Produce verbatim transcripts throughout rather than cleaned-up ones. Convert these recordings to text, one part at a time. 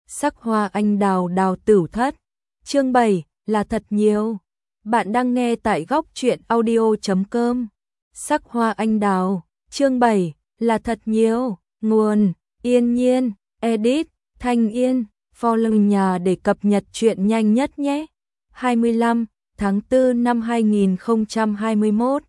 Sắc hoa anh đào đào tửu thất. Chương bảy là thật nhiều. Bạn đang nghe tại góc truyện audio chấm com. Sắc hoa anh đào, chương bảy là thật nhiều. Nguồn: Yên Nhiên, edit: Thanh Yên. Follow nhà để cập nhật chuyện nhanh nhất nhé. hai mươi lăm tháng tư năm hai nghìn không trăm hai mươi mốt.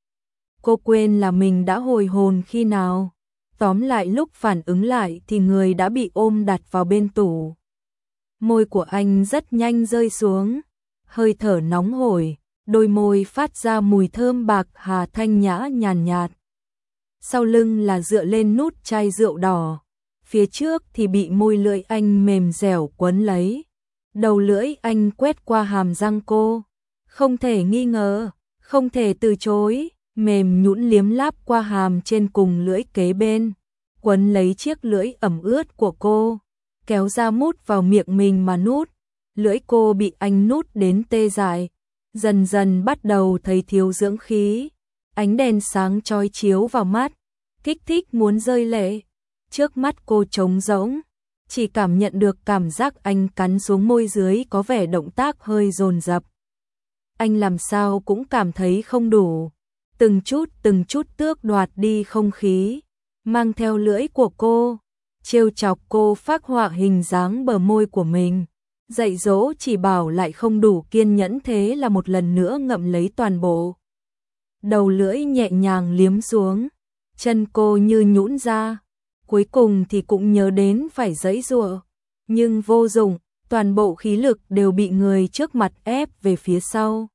Cô quên là mình đã hồi hồn khi nào. Tóm lại lúc phản ứng lại thì người đã bị ôm đặt vào bên tủ. Môi của anh rất nhanh rơi xuống, hơi thở nóng hổi, đôi môi phát ra mùi thơm bạc hà thanh nhã nhàn nhạt. Sau lưng là dựa lên nút chai rượu đỏ, phía trước thì bị môi lưỡi anh mềm dẻo quấn lấy. Đầu lưỡi anh quét qua hàm răng cô, không thể nghi ngờ, không thể từ chối, mềm nhũn liếm láp qua hàm trên cùng lưỡi kế bên, quấn lấy chiếc lưỡi ẩm ướt của cô, kéo ra mút vào miệng mình mà nút. Lưỡi cô bị anh nút đến tê dại, dần dần bắt đầu thấy thiếu dưỡng khí. Ánh đèn sáng chói chiếu vào mắt, kích thích muốn rơi lệ. Trước mắt cô trống rỗng, chỉ cảm nhận được cảm giác anh cắn xuống môi dưới có vẻ động tác hơi dồn dập. Anh làm sao cũng cảm thấy không đủ, từng chút từng chút tước đoạt đi không khí, mang theo lưỡi của cô, trêu chọc cô phác họa hình dáng bờ môi của mình. Dạy dỗ chỉ bảo lại không đủ kiên nhẫn, thế là một lần nữa ngậm lấy toàn bộ. Đầu lưỡi nhẹ nhàng liếm xuống, chân cô như nhũn ra, cuối cùng thì cũng nhớ đến phải giãy giụa, nhưng vô dụng, toàn bộ khí lực đều bị người trước mặt ép về phía sau.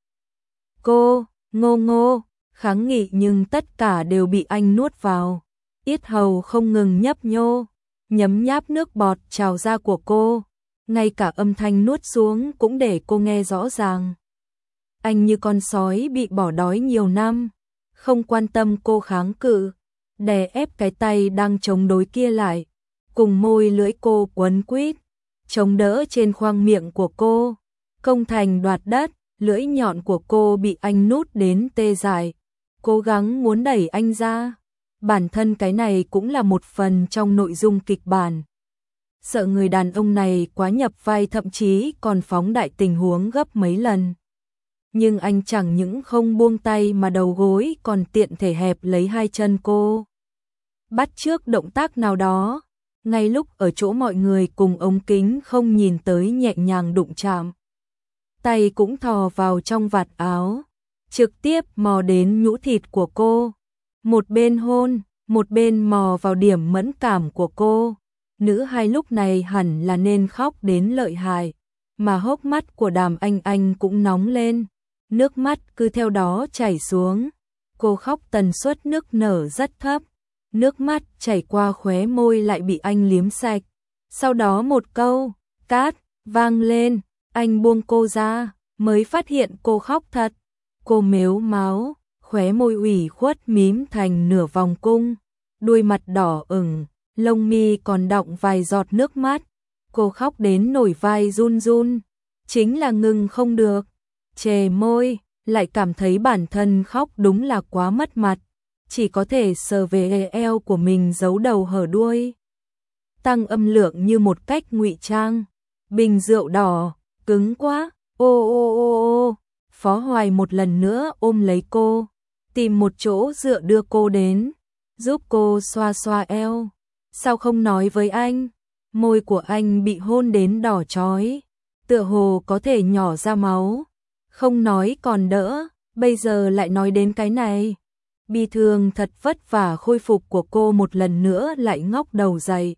Cô, ngô ngô, kháng nghị nhưng tất cả đều bị anh nuốt vào, yết hầu không ngừng nhấp nhô, nhấm nháp nước bọt trào ra của cô. Ngay cả âm thanh nuốt xuống cũng để cô nghe rõ ràng. Anh như con sói bị bỏ đói nhiều năm, không quan tâm cô kháng cự, đè ép cái tay đang chống đối kia lại, cùng môi lưỡi cô quấn quýt, chống đỡ trên khoang miệng của cô, công thành đoạt đất. Lưỡi nhọn của cô bị anh nút đến tê dại, cố gắng muốn đẩy anh ra. Bản thân cái này cũng là một phần trong nội dung kịch bản. Sợ người đàn ông này quá nhập vai, thậm chí còn phóng đại tình huống gấp mấy lần. Nhưng anh chẳng những không buông tay mà đầu gối còn tiện thể hẹp lấy hai chân cô, bắt chước động tác nào đó, ngay lúc ở chỗ mọi người cùng ống kính không nhìn tới nhẹ nhàng đụng chạm. Tay cũng thò vào trong vạt áo, trực tiếp mò đến nhũ thịt của cô, một bên hôn, một bên mò vào điểm mẫn cảm của cô. Nữ hai lúc này hẳn là nên khóc đến lợi hại, mà hốc mắt của Đàm Anh Anh cũng nóng lên, nước mắt cứ theo đó chảy xuống. Cô khóc tần suất nước nở rất thấp, nước mắt chảy qua khóe môi lại bị anh liếm sạch. Sau đó một câu cát vang lên, anh buông cô ra, mới phát hiện cô khóc thật. Cô mếu máo, khóe môi ủy khuất mím thành nửa vòng cung, đuôi mặt đỏ ửng, lông mi còn đọng vài giọt nước mắt. Cô khóc đến nổi vai run run, chính là ngừng không được, chề môi, lại cảm thấy bản thân khóc đúng là quá mất mặt, chỉ có thể sờ về eo của mình giấu đầu hở đuôi. Tăng âm lượng như một cách ngụy trang. Bình rượu đỏ, cứng quá, ô ô ô ô. Phó Hoài một lần nữa ôm lấy cô, tìm một chỗ dựa đưa cô đến, giúp cô xoa xoa eo. Sao không nói với anh? Môi của anh bị hôn đến đỏ chói, tựa hồ có thể nhỏ ra máu. Không nói còn đỡ, bây giờ lại nói đến cái này. Bi thương thật vất vả khôi phục của cô một lần nữa lại ngóc đầu dậy.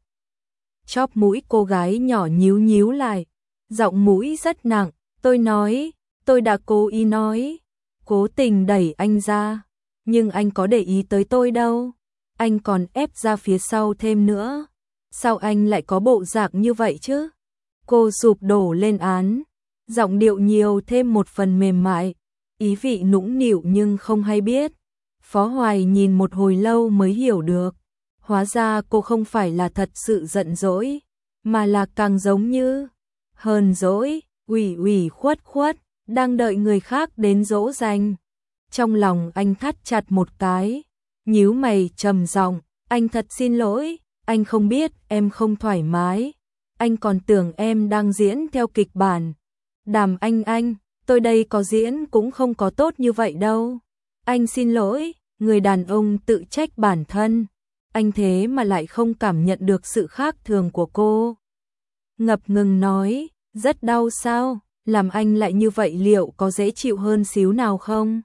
Chóp mũi cô gái nhỏ nhíu nhíu lại, giọng mũi rất nặng. Tôi nói, tôi đã cố ý nói, cố tình đẩy anh ra, nhưng anh có để ý tới tôi đâu. Anh còn ép ra phía sau thêm nữa. Sao anh lại có bộ dạng như vậy chứ? Cô sụp đổ lên án, giọng điệu nhiều thêm một phần mềm mại, ý vị nũng nịu nhưng không hay biết. Phó Hoài nhìn một hồi lâu mới hiểu được, hóa ra cô không phải là thật sự giận dỗi, mà là càng giống như hờn dỗi, ủy ủy khuất khuất, đang đợi người khác đến dỗ dành. Trong lòng anh thắt chặt một cái, nhíu mày trầm giọng, anh thật xin lỗi, anh không biết em không thoải mái. anh còn tưởng em đang diễn theo kịch bản. Đàm Anh Anh, tôi đây có diễn cũng không có tốt như vậy đâu. Anh xin lỗi, người đàn ông tự trách bản thân. Anh thế mà lại không cảm nhận được sự khác thường của cô. Ngập ngừng nói, rất đau sao, làm anh lại như vậy liệu có dễ chịu hơn xíu nào không?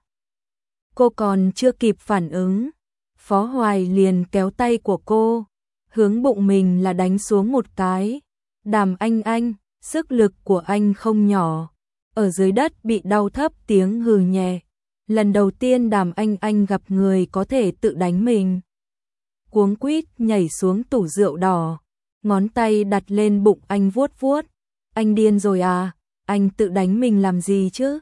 Cô còn chưa kịp phản ứng, Phó Hoài liền kéo tay của cô, hướng bụng mình là đánh xuống một cái. Đàm Anh Anh, sức lực của anh không nhỏ. Ở dưới đất bị đau thấp tiếng hừ nhẹ. Lần đầu tiên Đàm Anh Anh gặp người có thể tự đánh mình. Cuống quýt nhảy xuống tủ rượu đỏ, ngón tay đặt lên bụng anh vuốt vuốt. Anh điên rồi à, anh tự đánh mình làm gì chứ?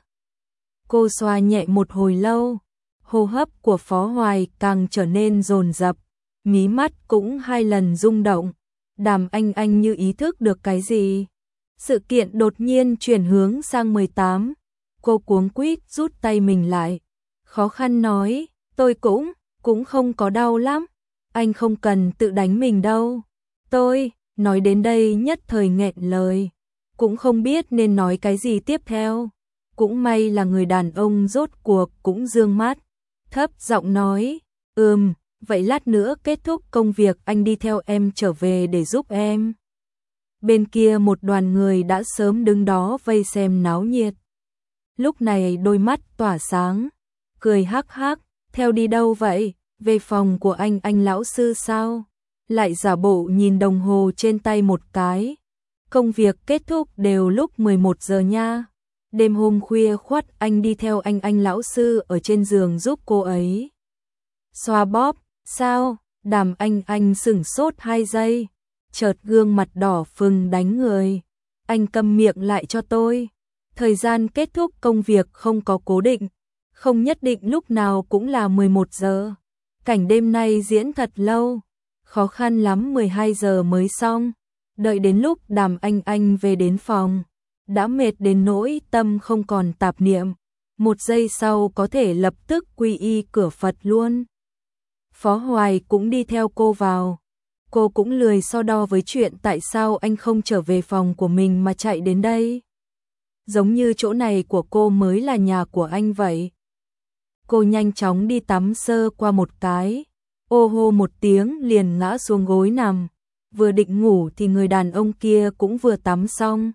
Cô xoa nhẹ một hồi lâu, hô hấp của Phó Hoài càng trở nên dồn dập, mí mắt cũng hai lần rung động. Đàm Anh Anh như ý thức được cái gì. Sự kiện đột nhiên chuyển hướng sang mười tám. Cô cuống quýt rút tay mình lại, khó khăn nói, tôi cũng, cũng không có đau lắm. Anh không cần tự đánh mình đâu. Tôi, nói đến đây nhất thời nghẹn lời, cũng không biết nên nói cái gì tiếp theo. Cũng may là người đàn ông rốt cuộc cũng dương mắt, thấp giọng nói, ừm, vậy lát nữa kết thúc công việc anh đi theo em trở về để giúp em. Bên kia một đoàn người đã sớm đứng đó vây xem náo nhiệt. Lúc này đôi mắt tỏa sáng, cười hắc hắc, theo đi đâu vậy? Về phòng của anh anh lão sư sao? Lại giả bộ nhìn đồng hồ trên tay một cái. Công việc kết thúc đều lúc mười một giờ nha. Đêm hôm khuya khoắt anh đi theo anh anh lão sư ở trên giường giúp cô ấy xoa bóp. Sao? Đàm Anh Anh sửng sốt hai giây, chợt gương mặt đỏ phừng đánh người. Anh câm miệng lại cho tôi. Thời gian kết thúc công việc không có cố định, không nhất định lúc nào cũng là mười một giờ. Cảnh đêm nay diễn thật lâu, khó khăn lắm mười hai giờ mới xong. Đợi đến lúc Đàm Anh Anh về đến phòng, đã mệt đến nỗi tâm không còn tạp niệm. Một giây sau có thể lập tức quy y cửa Phật luôn. Phó Hoài cũng đi theo cô vào. Cô cũng lười so đo với chuyện tại sao anh không trở về phòng của mình mà chạy đến đây. Giống như chỗ này của cô mới là nhà của anh vậy. Cô nhanh chóng đi tắm sơ qua một cái, ô hô một tiếng liền ngã xuống gối nằm. Vừa định ngủ thì người đàn ông kia cũng vừa tắm xong.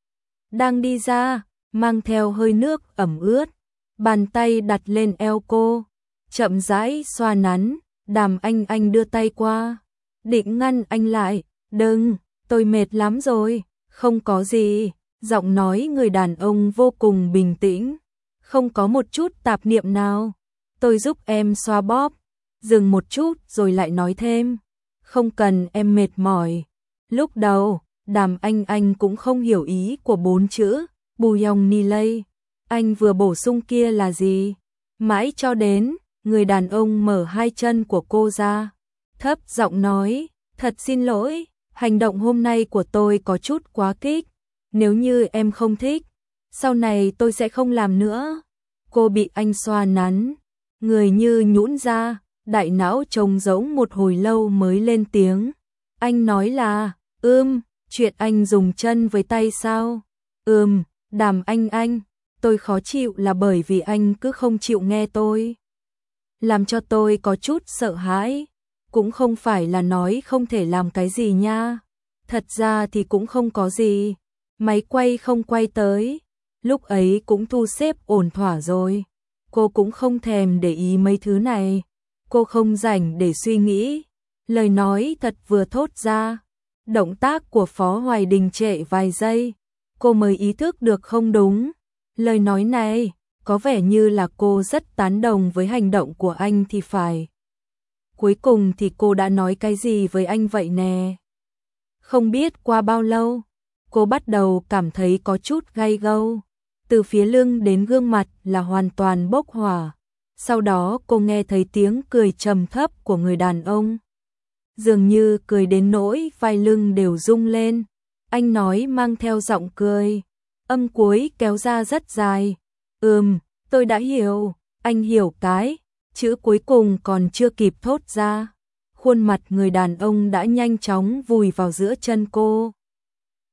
Đang đi ra, mang theo hơi nước ẩm ướt, bàn tay đặt lên eo cô, chậm rãi xoa nắn. Đàm Anh Anh đưa tay qua, định ngăn anh lại, đừng, tôi mệt lắm rồi, không có gì. Giọng nói người đàn ông vô cùng bình tĩnh, không có một chút tạp niệm nào. Tôi giúp em xoa bóp. Dừng một chút rồi lại nói thêm, không cần em mệt mỏi. Lúc đầu, Đàm Anh Anh cũng không hiểu ý của bốn chữ Bouillon Nilay. Anh vừa bổ sung kia là gì? Mãi cho đến người đàn ông mở hai chân của cô ra, thấp giọng nói, thật xin lỗi, hành động hôm nay của tôi có chút quá kích. Nếu như em không thích, sau này tôi sẽ không làm nữa. Cô bị anh xoa nắn, người như nhũn ra, đại não trống rỗng một hồi lâu mới lên tiếng. Anh nói là, ưm, chuyện anh dùng chân với tay sao? Ừm, Đàm Anh Anh, tôi khó chịu là bởi vì anh cứ không chịu nghe tôi. Làm cho tôi có chút sợ hãi. Cũng không phải là nói không thể làm cái gì nha. Thật ra thì cũng không có gì. Máy quay không quay tới, lúc ấy cũng thu xếp ổn thỏa rồi. Cô cũng không thèm để ý mấy thứ này. Cô không rảnh để suy nghĩ. Lời nói thật vừa thốt ra, động tác của Phó Hoài đình trệ vài giây. Cô mới ý thức được không đúng. Lời nói này, có vẻ như là cô rất tán đồng với hành động của anh thì phải. Cuối cùng thì cô đã nói cái gì với anh vậy nè? Không biết qua bao lâu, cô bắt đầu cảm thấy có chút gay gâu. Từ phía lưng đến gương mặt là hoàn toàn bốc hỏa. Sau đó cô nghe thấy tiếng cười trầm thấp của người đàn ông. Dường như cười đến nỗi vai lưng đều rung lên. Anh nói mang theo giọng cười. Âm cuối kéo ra rất dài. Ừm, tôi đã hiểu. Anh hiểu cái. Chữ cuối cùng còn chưa kịp thốt ra. Khuôn mặt người đàn ông đã nhanh chóng vùi vào giữa chân cô.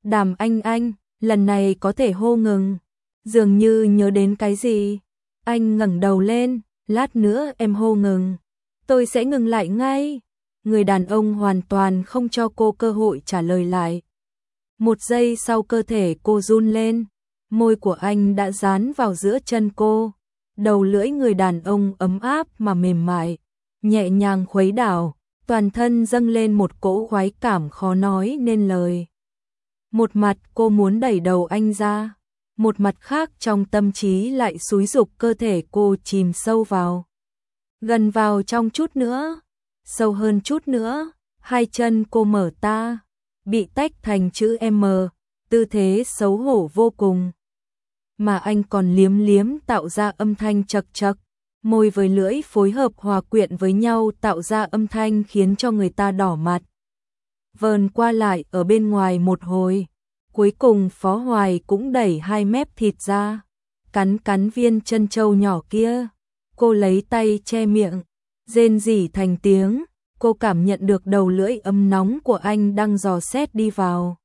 Đàm Anh Anh, lần này có thể hô ngừng. Dường như nhớ đến cái gì. Anh ngẩng đầu lên, lát nữa em hô ngừng. Tôi sẽ ngừng lại ngay. Người đàn ông hoàn toàn không cho cô cơ hội trả lời lại. Một giây sau cơ thể cô run lên, môi của anh đã dán vào giữa chân cô. Đầu lưỡi người đàn ông ấm áp mà mềm mại, nhẹ nhàng khuấy đảo, toàn thân dâng lên một cỗ khoái cảm khó nói nên lời. Một mặt cô muốn đẩy đầu anh ra, một mặt khác trong tâm trí lại xúi giục cơ thể cô chìm sâu vào. Gần vào trong chút nữa, sâu hơn chút nữa, hai chân cô mở ta, bị tách thành chữ M, tư thế xấu hổ vô cùng. Mà anh còn liếm liếm tạo ra âm thanh chật chật, môi với lưỡi phối hợp hòa quyện với nhau tạo ra âm thanh khiến cho người ta đỏ mặt. Vờn qua lại ở bên ngoài một hồi, cuối cùng Phó Hoài cũng đẩy hai mép thịt ra, cắn cắn viên chân trâu nhỏ kia. Cô lấy tay che miệng, rên rỉ thành tiếng, cô cảm nhận được đầu lưỡi ấm nóng của anh đang dò xét đi vào.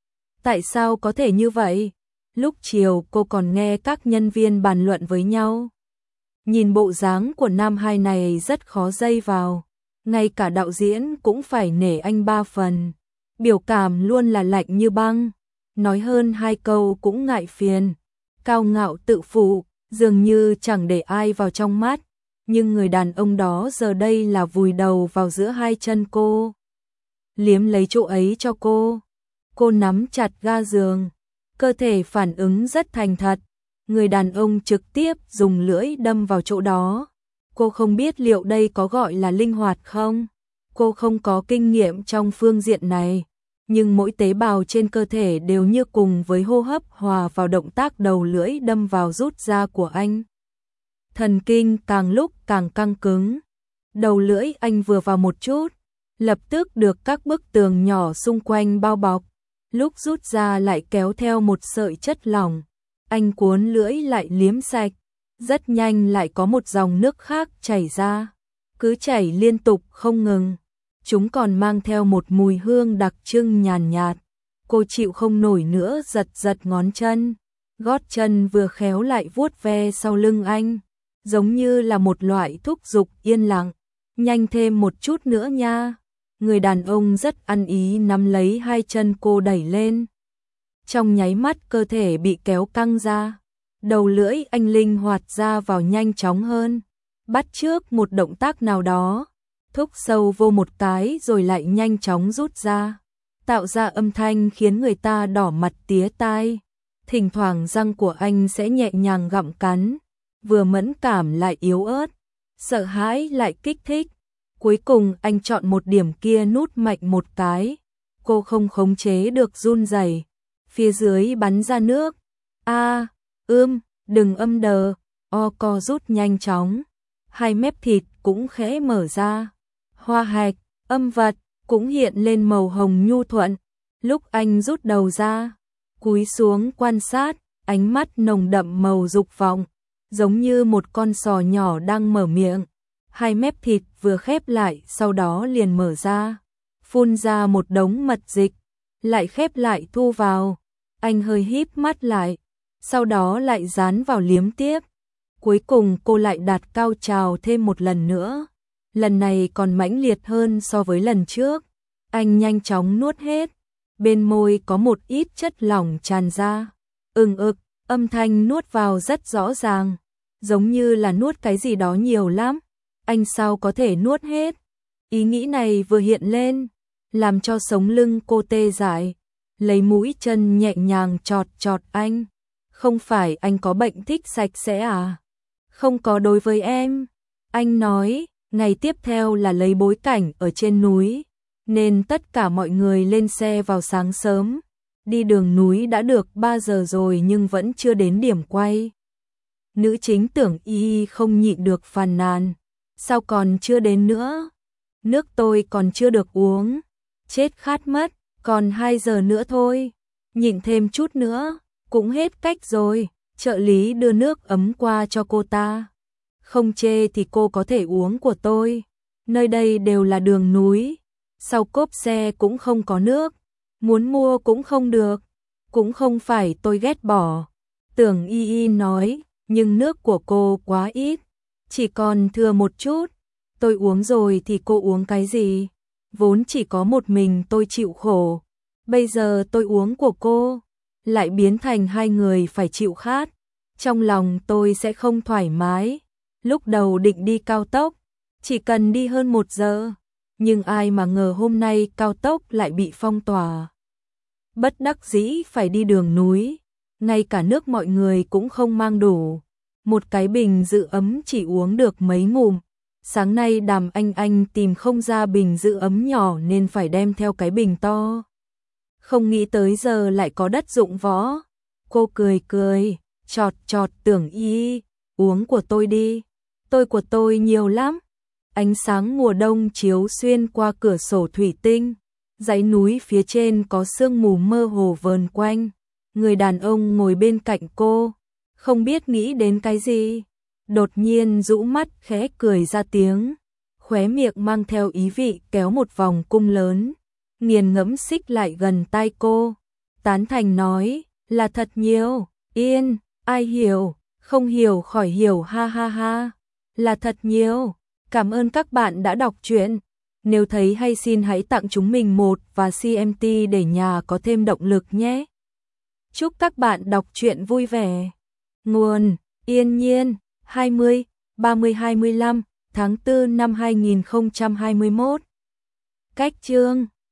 Tại sao có thể như vậy? Lúc chiều cô còn nghe các nhân viên bàn luận với nhau. Nhìn bộ dáng của nam hai này rất khó dây vào, ngay cả đạo diễn cũng phải nể anh ba phần. Biểu cảm luôn là lạnh như băng, nói hơn hai câu cũng ngại phiền, cao ngạo tự phụ, dường như chẳng để ai vào trong mắt. Nhưng người đàn ông đó giờ đây là vùi đầu vào giữa hai chân cô, liếm lấy chỗ ấy cho cô. Cô nắm chặt ga giường, cơ thể phản ứng rất thành thật. Người đàn ông trực tiếp dùng lưỡi đâm vào chỗ đó. Cô không biết liệu đây có gọi là linh hoạt không? Cô không có kinh nghiệm trong phương diện này, nhưng mỗi tế bào trên cơ thể đều như cùng với hô hấp hòa vào động tác đầu lưỡi đâm vào rút ra của anh. Thần kinh càng lúc càng căng cứng. Đầu lưỡi anh vừa vào một chút, lập tức được các bức tường nhỏ xung quanh bao bọc. Lúc rút ra lại kéo theo một sợi chất lỏng. Anh cuốn lưỡi lại liếm sạch. Rất nhanh lại có một dòng nước khác chảy ra. Cứ chảy liên tục không ngừng. Chúng còn mang theo một mùi hương đặc trưng nhàn nhạt. Cô chịu không nổi nữa, giật giật ngón chân. Gót chân vừa khéo lại vuốt ve sau lưng anh, giống như là một loại thúc giục yên lặng. Nhanh thêm một chút nữa nha. Người đàn ông rất ăn ý nắm lấy hai chân cô đẩy lên. Trong nháy mắt cơ thể bị kéo căng ra. Đầu lưỡi anh linh hoạt ra vào nhanh chóng hơn. Bắt chước một động tác nào đó. Thúc sâu vô một cái rồi lại nhanh chóng rút ra. Tạo ra âm thanh khiến người ta đỏ mặt tía tai. Thỉnh thoảng răng của anh sẽ nhẹ nhàng gặm cắn. Vừa mẫn cảm lại yếu ớt. Sợ hãi lại kích thích. Cuối cùng anh chọn một điểm kia nút mạnh một cái. Cô không khống chế được run rẩy. Phía dưới bắn ra nước. A, ưm, đừng âm đờ. O co rút nhanh chóng. Hai mép thịt cũng khẽ mở ra. Hoa hạch, âm vật cũng hiện lên màu hồng nhu thuận. Lúc anh rút đầu ra, cúi xuống quan sát, ánh mắt nồng đậm màu dục vọng, giống như một con sò nhỏ đang mở miệng. Hai mép thịt vừa khép lại sau đó liền mở ra, phun ra một đống mật dịch, lại khép lại thu vào. Anh hơi híp mắt lại, sau đó lại dán vào liếm tiếp. Cuối cùng cô lại đạt cao trào thêm một lần nữa. Lần này còn mãnh liệt hơn so với lần trước. Anh nhanh chóng nuốt hết. Bên môi có một ít chất lỏng tràn ra. Ừng ực, âm thanh nuốt vào rất rõ ràng. Giống như là nuốt cái gì đó nhiều lắm. Anh sao có thể nuốt hết? Ý nghĩ này vừa hiện lên, làm cho sống lưng cô tê dại. Lấy mũi chân nhẹ nhàng chọt chọt anh. Không phải anh có bệnh thích sạch sẽ à? Không có đối với em. Anh nói, ngày tiếp theo là lấy bối cảnh ở trên núi, nên tất cả mọi người lên xe vào sáng sớm. Đi đường núi đã được ba giờ rồi nhưng vẫn chưa đến điểm quay. Nữ chính Tưởng Y không nhịn được phàn nàn. Sao còn chưa đến nữa? Nước tôi còn chưa được uống. Chết khát mất, còn hai giờ nữa thôi. Nhịn thêm chút nữa, cũng hết cách rồi. Trợ lý đưa nước ấm qua cho cô ta. Không chê thì cô có thể uống của tôi. Nơi đây đều là đường núi. Sau cốp xe cũng không có nước. Muốn mua cũng không được. Cũng không phải tôi ghét bỏ. Tưởng Y Y nói, nhưng nước của cô quá ít, chỉ còn thừa một chút. Tôi uống rồi thì cô uống cái gì? Vốn chỉ có một mình tôi chịu khổ. Bây giờ tôi uống của cô, lại biến thành hai người phải chịu khát. Trong lòng tôi sẽ không thoải mái. Lúc đầu định đi cao tốc, chỉ cần đi hơn một giờ. Nhưng ai mà ngờ hôm nay cao tốc lại bị phong tỏa. Bất đắc dĩ phải đi đường núi. Ngay cả nước mọi người cũng không mang đủ. Một cái bình giữ ấm chỉ uống được mấy ngụm. Sáng nay Đàm Anh Anh tìm không ra bình giữ ấm nhỏ nên phải đem theo cái bình to. Không nghĩ tới giờ lại có đất dụng võ. Cô cười cười, chọt chọt Tưởng Y, uống của tôi đi. Tôi của tôi nhiều lắm. Ánh sáng mùa đông chiếu xuyên qua cửa sổ thủy tinh. Dãy núi phía trên có sương mù mơ hồ vờn quanh. Người đàn ông ngồi bên cạnh cô, không biết nghĩ đến cái gì. Đột nhiên rũ mắt khẽ cười ra tiếng, khóe miệng mang theo ý vị kéo một vòng cung lớn, nghiền ngẫm xích lại gần tai cô. Tán thành nói, là thật nhiều. Yên, ai hiểu, không hiểu khỏi hiểu, ha ha ha. Là thật nhiều. Cảm ơn các bạn đã đọc truyện. Nếu thấy hay xin hãy tặng chúng mình một và xê em tê để nhà có thêm động lực nhé. Chúc các bạn đọc truyện vui vẻ. Nguồn: Yên Nhiên, hai mươi, ba mươi hai mươi lăm tháng tư năm hai nghìn không trăm hai mươi mốt. Cách chương